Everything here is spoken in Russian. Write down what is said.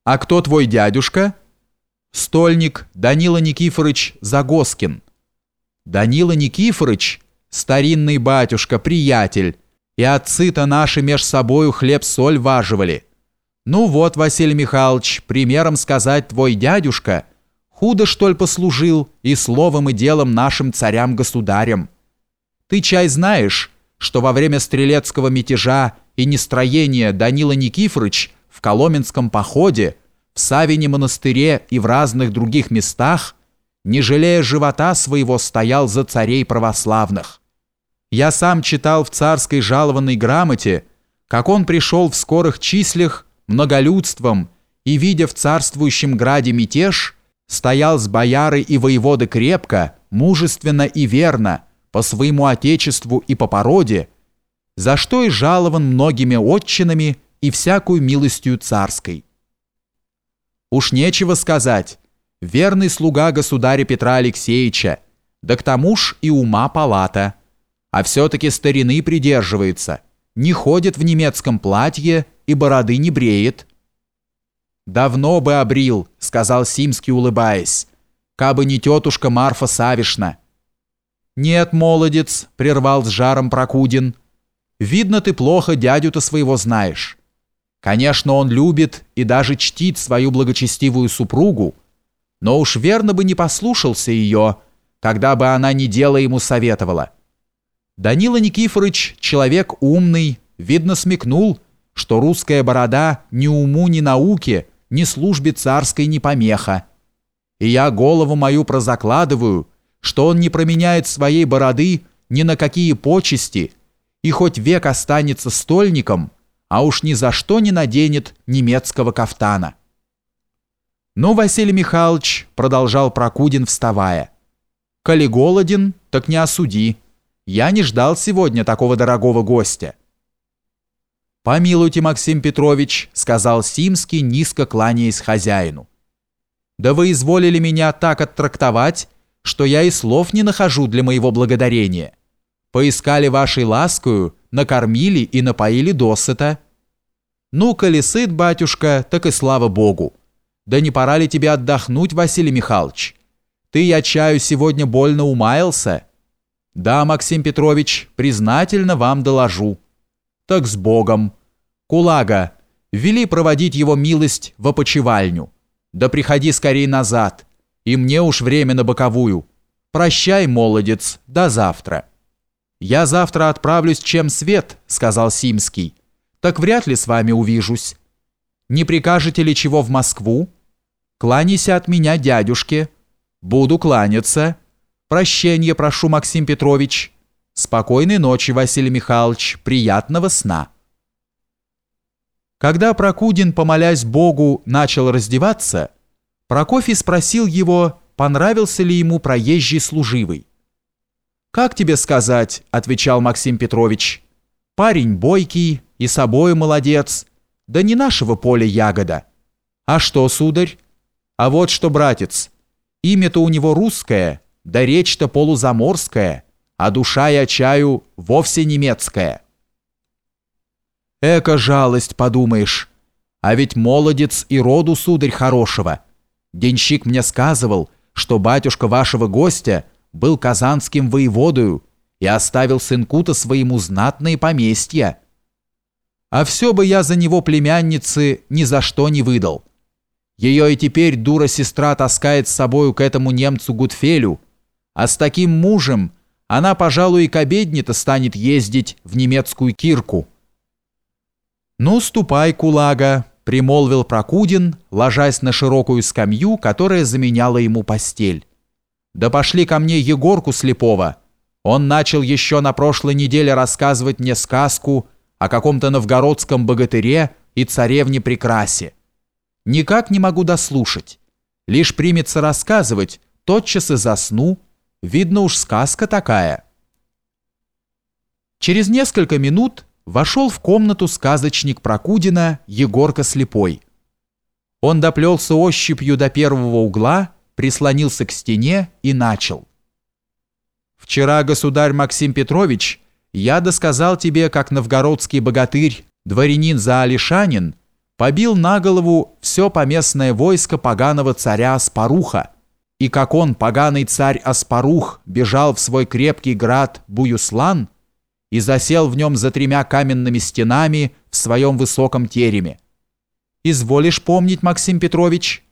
«А кто твой дядюшка?» «Стольник Данила Никифорович Загоскин». «Данила Никифорович, старинный батюшка, приятель, и отцы-то наши меж собою хлеб-соль важивали. Ну вот, Василий Михайлович, примером сказать, твой дядюшка худо, что ли, послужил и словом, и делом нашим царям-государям. Ты, чай, знаешь, что во время стрелецкого мятежа и нестроения Данила Никифорович в Коломенском походе, в Савине монастыре и в разных других местах, не жалея живота своего, стоял за царей православных. Я сам читал в царской жалованной грамоте, как он пришел в скорых числях, многолюдством, и, видя в царствующем граде мятеж, стоял с бояры и воеводы крепко, мужественно и верно, по своему отечеству и по породе, за что и жалован многими отчинами и всякую милостью царской. Уж нечего сказать, верный слуга государя Петра Алексеевича, да к тому ж и ума палата, а все-таки старины придерживается, не ходит в немецком платье и бороды не бреет. «Давно бы обрил», — сказал Симский, улыбаясь, «кабы не тетушка Марфа Савишна». «Нет, молодец», — прервал с жаром Прокудин, «видно, ты плохо дядю-то своего знаешь. Конечно, он любит и даже чтит свою благочестивую супругу, но уж верно бы не послушался ее, когда бы она не дело ему советовала. Данила Никифорович человек умный, видно, смекнул, что русская борода ни уму, ни науке, ни службе царской не помеха. И я голову мою прозакладываю, что он не променяет своей бороды ни на какие почести, и хоть век останется стольником, а уж ни за что не наденет немецкого кафтана». «Ну, Василий Михайлович», — продолжал Прокудин, вставая, «коли голоден, так не осуди. Я не ждал сегодня такого дорогого гостя». «Помилуйте, Максим Петрович», — сказал Симский, низко кланяясь хозяину. «Да вы изволили меня так оттрактовать, что я и слов не нахожу для моего благодарения. Поискали вашей ласкою, накормили и напоили досыта. Ну, коли сыт, батюшка, так и слава Богу. Да не пора ли тебе отдохнуть, Василий Михайлович? Ты, я чаю, сегодня больно умаялся?» «Да, Максим Петрович, признательно вам доложу». «Так с Богом. Кулага, вели проводить его милость в опочивальню. Да приходи скорей назад, и мне уж время на боковую. Прощай, молодец, до завтра». «Я завтра отправлюсь чем свет», — сказал Симский. «Так вряд ли с вами увижусь. Не прикажете ли чего в Москву? Кланяйся от меня дядюшке». «Буду кланяться. Прощенье прошу, Максим Петрович. Спокойной ночи, Василий Михайлович, приятного сна». Когда Прокудин, помолясь Богу, начал раздеваться, Прокофий спросил его, понравился ли ему проезжий служивый. «Как тебе сказать?» – отвечал Максим Петрович. «Парень бойкий и собою молодец, да не нашего поля ягода». «А что, сударь?» «А вот что, братец, имя-то у него русское, да речь-то полузаморская, а душа, я чаю, вовсе немецкая». «Эка жалость, подумаешь, а ведь молодец и роду, сударь, хорошего. Денщик мне сказывал, что батюшка вашего гостя был казанским воеводою и оставил сынку-то своему знатные поместья. А все бы я за него племянницы ни за что не выдал. Ее и теперь дура-сестра таскает с собою к этому немцу Гутфелю, а с таким мужем она, пожалуй, и к обедне-то станет ездить в немецкую кирку». «Ну, ступай, кулага», — примолвил Прокудин, ложась на широкую скамью, которая заменяла ему постель. «Да пошли ко мне Егорку слепого. Он начал еще на прошлой неделе рассказывать мне сказку о каком-то новгородском богатыре и царевне Прекрасе. Никак не могу дослушать. Лишь примется рассказывать, тотчас и засну. Видно уж сказка такая». Через несколько минут вошел в комнату сказочник Прокудина Егорка слепой. Он доплелся ощупью до первого угла, прислонился к стене и начал. «Вчера, государь Максим Петрович, я досказал тебе, как новгородский богатырь, дворянин Заалишанин, побил на голову все поместное войско поганого царя Аспаруха, и как он, поганый царь Аспарух, бежал в свой крепкий град Буюслан и засел в нем за 3 каменными стенами в своем высоком тереме. Изволишь помнить, Максим Петрович?